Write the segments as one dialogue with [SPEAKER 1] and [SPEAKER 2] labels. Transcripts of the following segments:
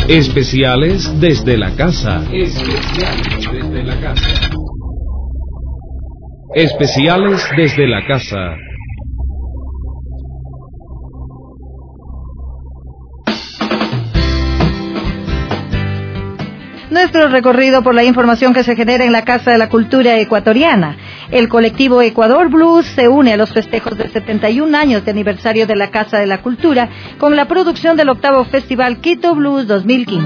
[SPEAKER 1] Especiales desde la casa. Especiales desde la casa. Especiales desde la casa.
[SPEAKER 2] Nuestro recorrido por la información que se genera en la Casa de la Cultura Ecuatoriana. El colectivo Ecuador Blues se une a los festejos de 71 años de aniversario de la Casa de la Cultura con la producción del 8º Festival Quito Blues 2015.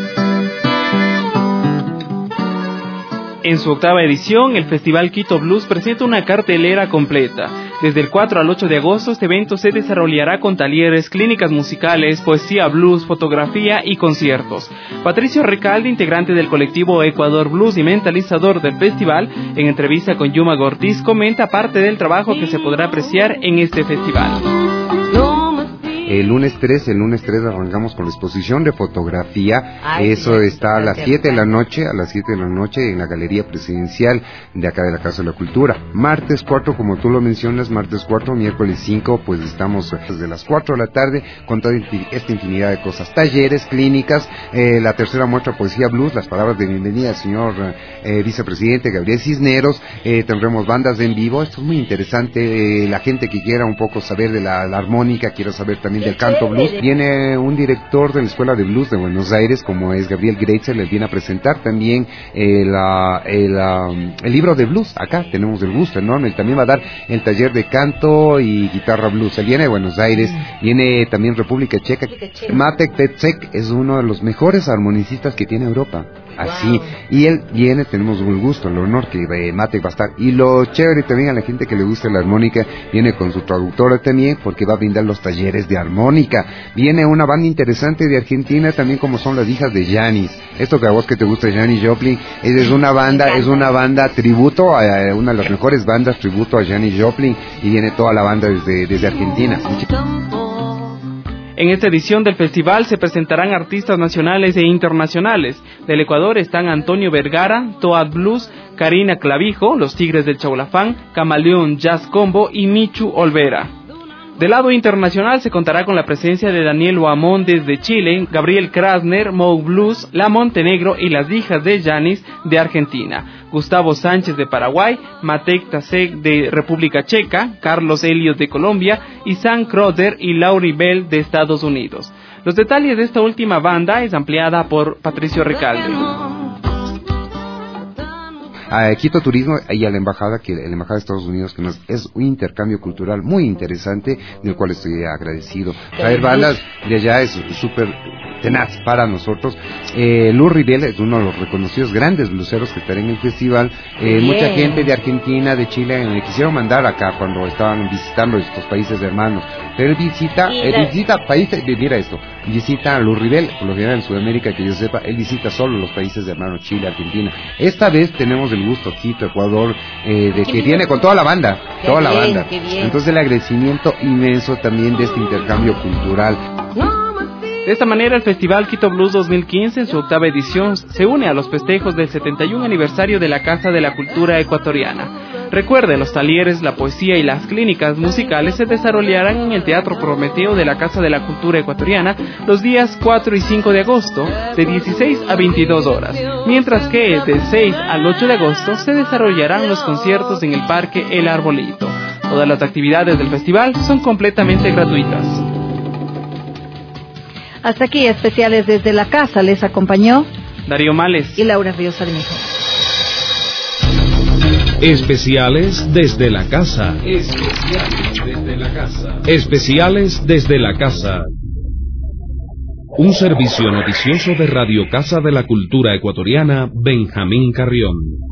[SPEAKER 3] En su 8ª edición, el Festival Quito Blues presenta una cartelera completa. Desde el 4 al 8 de agosto, este evento se desarrollará con talleres, clínicas musicales, poesía blues, fotografía y conciertos. Patricio Recalde, integrante del colectivo Ecuador Blues y mentalizador del festival, en entrevista con Yuma Ortiz, comenta parte del trabajo que se podrá apreciar en este festival.
[SPEAKER 4] El lunes 3 arrancamos con la exposición de fotografía. Eso está a las 7 de la noche, en la Galería Presidencial de acá de la Casa de la Cultura. Martes 4, como tú lo mencionas, martes 4, miércoles 5, pues estamos desde las 4 de la tarde con toda esta infinidad de cosas. Talleres, clínicas, la tercera muestra Poesía Blues, las palabras de bienvenida al señor vicepresidente Gabriel Cisneros. Tendremos bandas en vivo, esto es muy interesante. La gente que quiera un poco saber de la armónica, quiera saber también del canto blues. Viene un director de la Escuela de Blues de Buenos Aires, como es Gabriel Greitzer, les viene a presentar también el libro de blues. Acá tenemos el gusto enorme. Él también va a dar el taller de canto y guitarra blues. Él viene de Buenos Aires, viene también República Checa. Matek Pecek es uno de los mejores armonicistas que tiene Europa. Así, y él viene, tenemos el gusto, el honor que Matek va a estar. Y lo chévere también a la gente que le gusta la armónica, viene con su traductora también, porque va a brindar los talleres de armónica. Viene una banda interesante de Argentina también, como son las hijas de Janis. Esto que a vos que te gusta, Janis Joplin, es una banda tributo a una de las mejores bandas tributo a Janis Joplin, y viene toda la banda desde Argentina.
[SPEAKER 3] En esta edición del festival se presentarán artistas nacionales e internacionales. Del Ecuador están Antonio Vergara, Toad Blues, Karina Clavijo, Los Tigres del Chaulafán, Camaleón Jazz Combo y Michu Olvera. Del lado internacional se contará con la presencia de Daniel Oamón desde Chile, Gabriel Krasner, Moe Blues, La Montenegro y las hijas de Janis de Argentina, Gustavo Sánchez de Paraguay, Matek Tasek de República Checa, Carlos Elliot de Colombia y Sam Crowder y Laurie Bell de Estados Unidos. Los detalles de esta última banda es ampliada por Patricio Recalde.
[SPEAKER 4] A Quito Turismo y a la embajada de Estados Unidos, que nos es un intercambio cultural muy interesante, del cual estoy agradecido. Traer bandas de allá es súper tenaz para nosotros. Lou Rivel es uno de los reconocidos grandes bluseros que estará en el festival. Mucha gente de Argentina, de Chile, me quisieron mandar acá cuando estaban visitando estos países hermanos. Pero él visita países, mira esto, visita a Lou Rivel, por lo general en Sudamérica, que yo sepa, él visita solo los países hermanos, Chile, Argentina. Esta vez tenemos el gusto, Quito, Ecuador, de que viene con toda la banda. Entonces el agradecimiento inmenso también de este intercambio cultural.
[SPEAKER 3] De esta manera, el Festival Quito Blues 2015, en su 8ª edición, se une a los festejos del 71 aniversario de la Casa de la Cultura Ecuatoriana. Recuerden, los talleres, la poesía y las clínicas musicales se desarrollarán en el Teatro Prometeo de la Casa de la Cultura Ecuatoriana los días 4 y 5 de agosto, de 16 a 22 horas, mientras que del 6 al 8 de agosto se desarrollarán los conciertos en el Parque El Arbolito. Todas las actividades del festival son completamente gratuitas.
[SPEAKER 2] Hasta aquí, especiales desde la casa. Les acompañó
[SPEAKER 3] Darío Males
[SPEAKER 2] y Laura Ríos Armijo.
[SPEAKER 1] Especiales desde la casa. Especiales desde la casa. Especiales desde la casa. Un servicio noticioso de Radio Casa de la Cultura Ecuatoriana, Benjamín Carrión.